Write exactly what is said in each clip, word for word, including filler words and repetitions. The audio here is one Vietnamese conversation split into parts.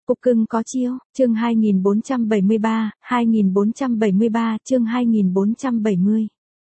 Cục cưng có chiêu, chương hai nghìn bốn trăm bảy mươi ba, hai nghìn bốn trăm bảy mươi ba, chương hai nghìn bốn trăm bảy mươi.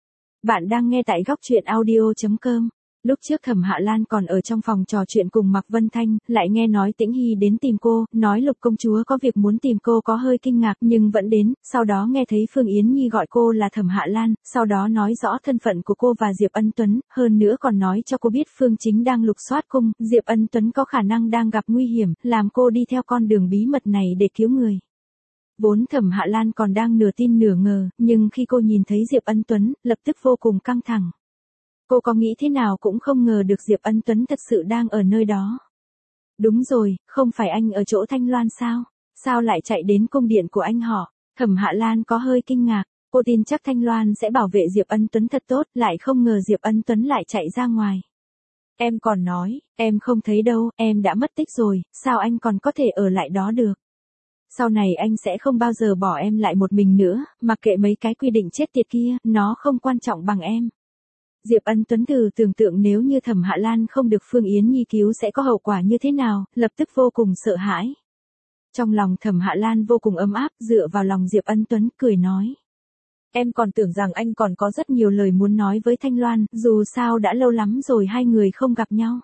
Bạn đang nghe tại góc truyện audio chấm com. Lúc trước Thẩm Hạ Lan còn ở trong phòng trò chuyện cùng Mạc Vân Thanh, lại nghe nói Tĩnh Hy đến tìm cô, nói Lục công chúa có việc muốn tìm cô có hơi kinh ngạc nhưng vẫn đến, sau đó nghe thấy Phương Yến Nhi gọi cô là Thẩm Hạ Lan, sau đó nói rõ thân phận của cô và Diệp Ân Tuấn, hơn nữa còn nói cho cô biết Phương Chính đang lục soát cung, Diệp Ân Tuấn có khả năng đang gặp nguy hiểm, làm cô đi theo con đường bí mật này để cứu người. Vốn Thẩm Hạ Lan còn đang nửa tin nửa ngờ, nhưng khi cô nhìn thấy Diệp Ân Tuấn, lập tức vô cùng căng thẳng. Cô có nghĩ thế nào cũng không ngờ được Diệp Ân Tuấn thật sự đang ở nơi đó. Đúng rồi, không phải anh ở chỗ Thanh Loan sao? Sao lại chạy đến cung điện của anh họ? Thẩm Hạ Lan có hơi kinh ngạc, cô tin chắc Thanh Loan sẽ bảo vệ Diệp Ân Tuấn thật tốt, lại không ngờ Diệp Ân Tuấn lại chạy ra ngoài. Em còn nói, em không thấy đâu, em đã mất tích rồi, sao anh còn có thể ở lại đó được? Sau này anh sẽ không bao giờ bỏ em lại một mình nữa, mặc kệ mấy cái quy định chết tiệt kia, nó không quan trọng bằng em. Diệp Ân Tuấn thử tưởng tượng nếu như Thẩm Hạ Lan không được Phương Yến Nhi cứu sẽ có hậu quả như thế nào, lập tức vô cùng sợ hãi. Trong lòng Thẩm Hạ Lan vô cùng ấm áp, dựa vào lòng Diệp Ân Tuấn, cười nói. Em còn tưởng rằng anh còn có rất nhiều lời muốn nói với Thanh Loan, dù sao đã lâu lắm rồi hai người không gặp nhau.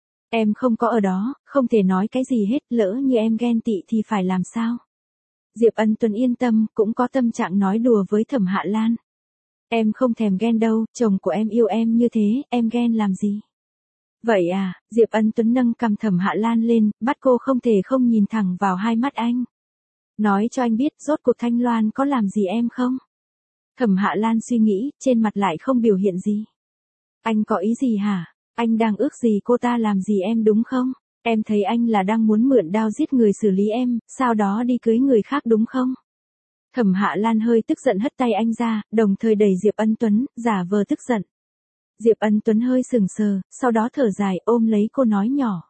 Em không có ở đó, không thể nói cái gì hết, lỡ như em ghen tị thì phải làm sao? Diệp Ân Tuấn yên tâm, cũng có tâm trạng nói đùa với Thẩm Hạ Lan. Em không thèm ghen đâu, chồng của em yêu em như thế, em ghen làm gì? Vậy à, Diệp Ân Tuấn nâng cằm Thẩm Hạ Lan lên, bắt cô không thể không nhìn thẳng vào hai mắt anh. Nói cho anh biết, rốt cuộc Thanh Loan có làm gì em không? Thẩm Hạ Lan suy nghĩ, trên mặt lại không biểu hiện gì. Anh có ý gì hả? Anh đang ước gì cô ta làm gì em đúng không? Em thấy anh là đang muốn mượn đao giết người xử lý em, sau đó đi cưới người khác đúng không? Thẩm Hạ Lan hơi tức giận hất tay anh ra, đồng thời đẩy Diệp Ân Tuấn, giả vờ tức giận. Diệp Ân Tuấn hơi sừng sờ, sau đó thở dài ôm lấy cô nói nhỏ.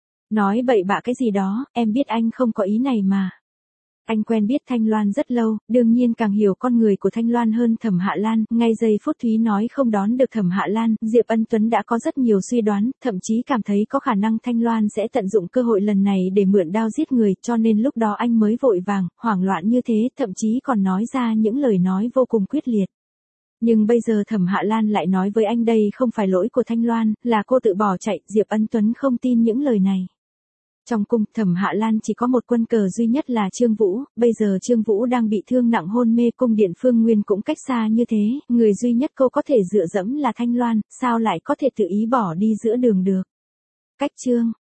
Nói bậy bạ cái gì đó, em biết anh không có ý này mà. Anh quen biết Thanh Loan rất lâu, đương nhiên càng hiểu con người của Thanh Loan hơn Thẩm Hạ Lan, ngay giây phút Thúy nói không đón được Thẩm Hạ Lan, Diệp Ân Tuấn đã có rất nhiều suy đoán, thậm chí cảm thấy có khả năng Thanh Loan sẽ tận dụng cơ hội lần này để mượn đao giết người, cho nên lúc đó anh mới vội vàng, hoảng loạn như thế, thậm chí còn nói ra những lời nói vô cùng quyết liệt. Nhưng bây giờ Thẩm Hạ Lan lại nói với anh đây không phải lỗi của Thanh Loan, là cô tự bỏ chạy, Diệp Ân Tuấn không tin những lời này. Trong cung, Thẩm Hạ Lan chỉ có một quân cờ duy nhất là Trương Vũ, bây giờ Trương Vũ đang bị thương nặng hôn mê, cung điện Phương Nguyên cũng cách xa như thế, người duy nhất cô có thể dựa dẫm là Thanh Loan, sao lại có thể tự ý bỏ đi giữa đường được. Cách chương,